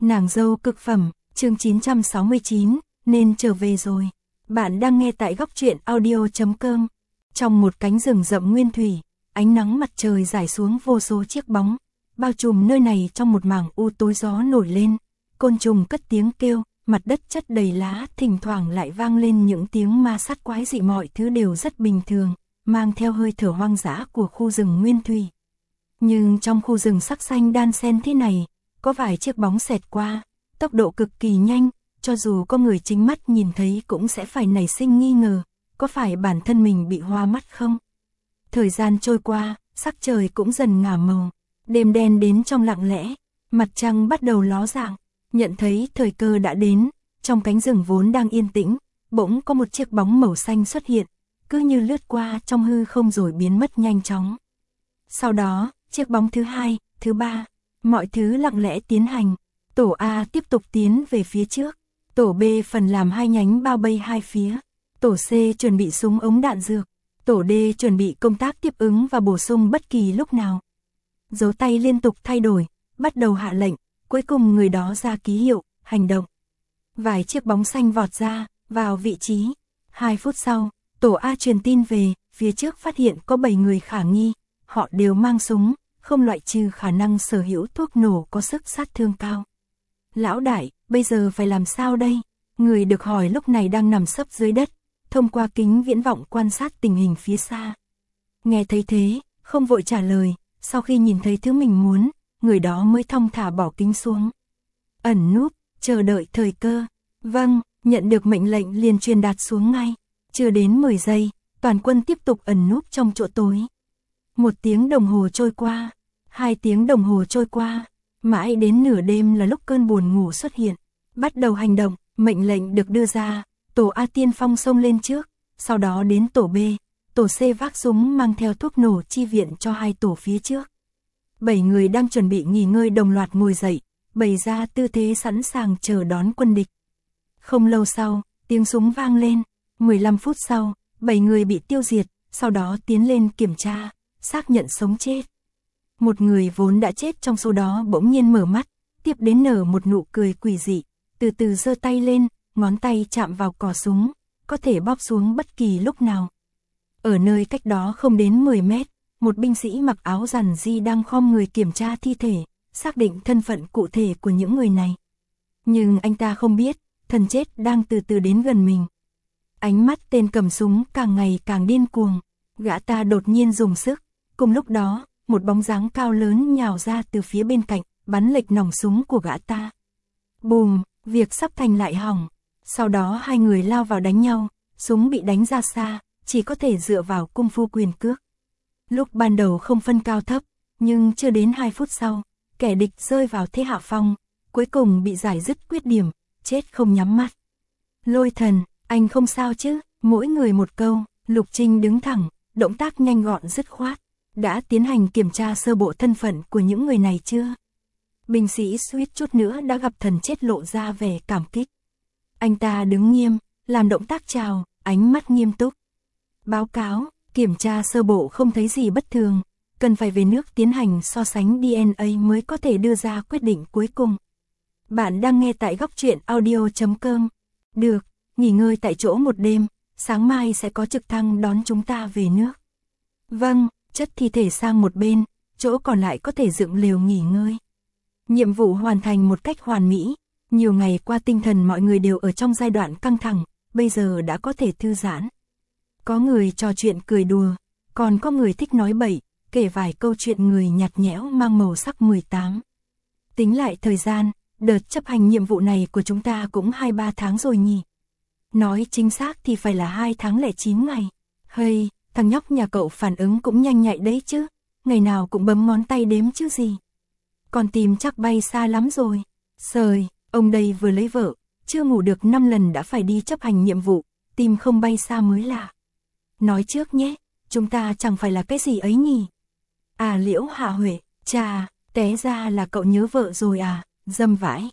Nàng dâu cực phẩm, chương 969, nên trở về rồi. Bạn đang nghe tại góc truyện audio.com. Trong một cánh rừng rậm nguyên thủy, ánh nắng mặt trời rải xuống vô số chiếc bóng, bao trùm nơi này trong một mảng u tối. Gió nổi lên, côn trùng cất tiếng kêu, mặt đất chất đầy lá, thỉnh thoảng lại vang lên những tiếng ma sát quái dị. Mọi thứ đều rất bình thường, mang theo hơi thở hoang dã của khu rừng nguyên thủy. Nhưng trong khu rừng sắc xanh đan xen thế này, có vài chiếc bóng xẹt qua, tốc độ cực kỳ nhanh, cho dù có người chính mắt nhìn thấy cũng sẽ phải nảy sinh nghi ngờ, có phải bản thân mình bị hoa mắt không? Thời gian trôi qua, sắc trời cũng dần ngả màu, đêm đen đến trong lặng lẽ, mặt trăng bắt đầu ló dạng, nhận thấy thời cơ đã đến, trong cánh rừng vốn đang yên tĩnh, bỗng có một chiếc bóng màu xanh xuất hiện, cứ như lướt qua trong hư không rồi biến mất nhanh chóng. Sau đó, chiếc bóng thứ hai, thứ ba, mọi thứ lặng lẽ tiến hành. Tổ A tiếp tục tiến về phía trước, tổ B phần làm hai nhánh bao vây hai phía, tổ C chuẩn bị súng ống đạn dược, tổ D chuẩn bị công tác tiếp ứng và bổ sung bất kỳ lúc nào. Dấu tay liên tục thay đổi, bắt đầu hạ lệnh, cuối cùng người đó ra ký hiệu, hành động. Vài chiếc bóng xanh vọt ra, vào vị trí. 2 phút sau, tổ A truyền tin về, phía trước phát hiện có 7 người khả nghi, họ đều mang súng, không loại trừ khả năng sở hữu thuốc nổ có sức sát thương cao. Lão đại, bây giờ phải làm sao đây? Người được hỏi lúc này đang nằm sấp dưới đất, thông qua kính viễn vọng quan sát tình hình phía xa. Nghe thấy thế, không vội trả lời, sau khi nhìn thấy thứ mình muốn, người đó mới thong thả bỏ kính xuống. Ẩn núp, chờ đợi thời cơ. Vâng, nhận được mệnh lệnh liền truyền đạt xuống ngay. Chưa đến 10 giây, toàn quân tiếp tục ẩn núp trong chỗ tối. 1 tiếng đồng hồ trôi qua, 2 tiếng đồng hồ trôi qua, mãi đến nửa đêm là lúc cơn buồn ngủ xuất hiện. Bắt đầu hành động, mệnh lệnh được đưa ra, tổ A tiên phong xông lên trước, sau đó đến tổ B, tổ C vác súng mang theo thuốc nổ chi viện cho 2 tổ phía trước. 7 người đang chuẩn bị nghỉ ngơi đồng loạt ngồi dậy, bày ra tư thế sẵn sàng chờ đón quân địch. Không lâu sau, tiếng súng vang lên, 15 phút sau, 7 người bị tiêu diệt, sau đó tiến lên kiểm tra, xác nhận sống chết. Một người vốn đã chết trong số đó bỗng nhiên mở mắt, tiếp đến nở một nụ cười quỷ dị, từ từ giơ tay lên, ngón tay chạm vào cò súng, có thể bóp xuống bất kỳ lúc nào. Ở nơi cách đó không đến 10 mét, một binh sĩ mặc áo rằn ri đang khom người kiểm tra thi thể, xác định thân phận cụ thể của những người này. Nhưng anh ta không biết, thần chết đang từ từ đến gần mình. Ánh mắt tên cầm súng càng ngày càng điên cuồng, gã ta đột nhiên dùng sức, cùng lúc đó, một bóng dáng cao lớn nhào ra từ phía bên cạnh, bắn lệch nòng súng của gã ta. Bùm, việc sắp thành lại hỏng. Sau đó 2 người lao vào đánh nhau, súng bị đánh ra xa, chỉ có thể dựa vào cung phu quyền cước. Lúc ban đầu không phân cao thấp, nhưng chưa đến 2 phút sau, kẻ địch rơi vào thế hạ phong, cuối cùng bị giải dứt quyết điểm, chết không nhắm mắt. Lôi thần, anh không sao chứ? Mỗi người một câu, Lục Trinh đứng thẳng, động tác nhanh gọn dứt khoát. Đã tiến hành kiểm tra sơ bộ thân phận của những người này chưa? Binh sĩ suýt chút nữa đã gặp thần chết lộ ra vẻ cảm kích. Anh ta đứng nghiêm, làm động tác chào, ánh mắt nghiêm túc. Báo cáo, kiểm tra sơ bộ không thấy gì bất thường, cần phải về nước tiến hành so sánh DNA mới có thể đưa ra quyết định cuối cùng. Bạn đang nghe tại góc truyện audio.com. Được, nghỉ ngơi tại chỗ một đêm, sáng mai sẽ có trực thăng đón chúng ta về nước. Vâng, chất thi thể sang một bên, chỗ còn lại có thể dựng lều nghỉ ngơi. Nhiệm vụ hoàn thành một cách hoàn mỹ, nhiều ngày qua tinh thần mọi người đều ở trong giai đoạn căng thẳng, bây giờ đã có thể thư giãn. Có người trò chuyện cười đùa, còn có người thích nói bậy, kể vài câu chuyện người nhạt nhẽo mang màu sắc 18. Tính lại thời gian, đợt chấp hành nhiệm vụ này của chúng ta cũng 2-3 tháng rồi nhỉ. Nói chính xác thì phải là 2 tháng 09 ngày. Hây, thằng nhóc nhà cậu phản ứng cũng nhanh nhạy đấy chứ, ngày nào cũng bấm ngón tay đếm chứ gì. Còn tìm chắc bay xa lắm rồi. Sời, ông đây vừa lấy vợ, chưa ngủ được 5 lần đã phải đi chấp hành nhiệm vụ, tìm không bay xa mới lạ. Nói trước nhé, chúng ta chẳng phải là cái gì ấy nhỉ. À Liễu Hạ Huệ, chà, té ra là cậu nhớ vợ rồi à, dâm vãi.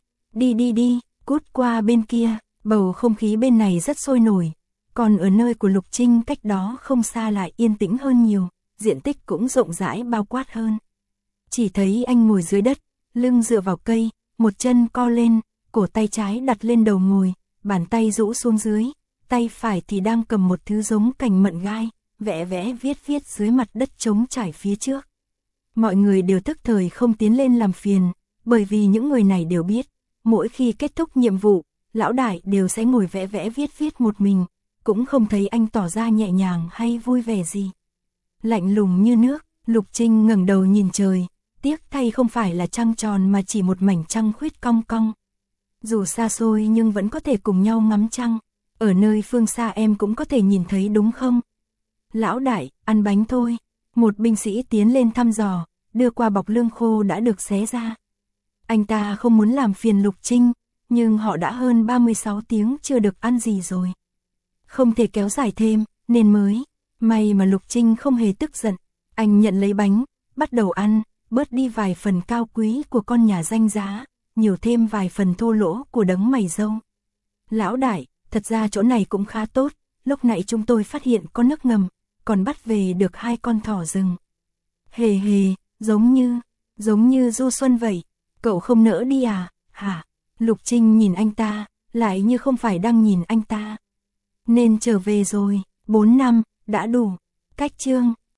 Đi, cút qua bên kia, bầu không khí bên này rất sôi nổi. Còn ở nơi của Lục Trinh cách đó không xa lại yên tĩnh hơn nhiều, diện tích cũng rộng rãi bao quát hơn. Chỉ thấy anh ngồi dưới đất, lưng dựa vào cây, một chân co lên, cổ tay trái đặt lên đầu ngồi, bàn tay rũ xuống dưới, tay phải thì đang cầm một thứ giống cành mận gai, vẽ vẽ viết viết dưới mặt đất trống trải phía trước. Mọi người đều tức thời không tiến lên làm phiền, bởi vì những người này đều biết, mỗi khi kết thúc nhiệm vụ, lão đại đều sẽ ngồi vẽ vẽ viết viết một mình, cũng không thấy anh tỏ ra nhẹ nhàng hay vui vẻ gì. Lạnh lùng như nước, Lục Trinh ngẩng đầu nhìn trời, tiếc thay không phải là trăng tròn mà chỉ một mảnh trăng khuyết cong cong. Dù xa xôi nhưng vẫn có thể cùng nhau ngắm trăng, ở nơi phương xa em cũng có thể nhìn thấy đúng không? Lão đại, ăn bánh thôi. Một binh sĩ tiến lên thăm dò, đưa qua bọc lương khô đã được xé ra. Anh ta không muốn làm phiền Lục Trinh, nhưng họ đã hơn 36 tiếng chưa được ăn gì rồi. Không thể kéo dài thêm, nên mới. May mà Lục Trinh không hề tức giận. Anh nhận lấy bánh, bắt đầu ăn, bớt đi vài phần cao quý của con nhà danh giá, nhiều thêm vài phần thô lỗ của đấng mày râu. Lão đại, thật ra chỗ này cũng khá tốt, lúc nãy chúng tôi phát hiện có nước ngầm, còn bắt về được 2 con thỏ rừng. Hề hề, giống như du xuân vậy, cậu không nỡ đi à, hả? Lục Trinh nhìn anh ta, lại như không phải đang nhìn anh ta. Nên trở về rồi, 4 năm, đã đủ. Cách chương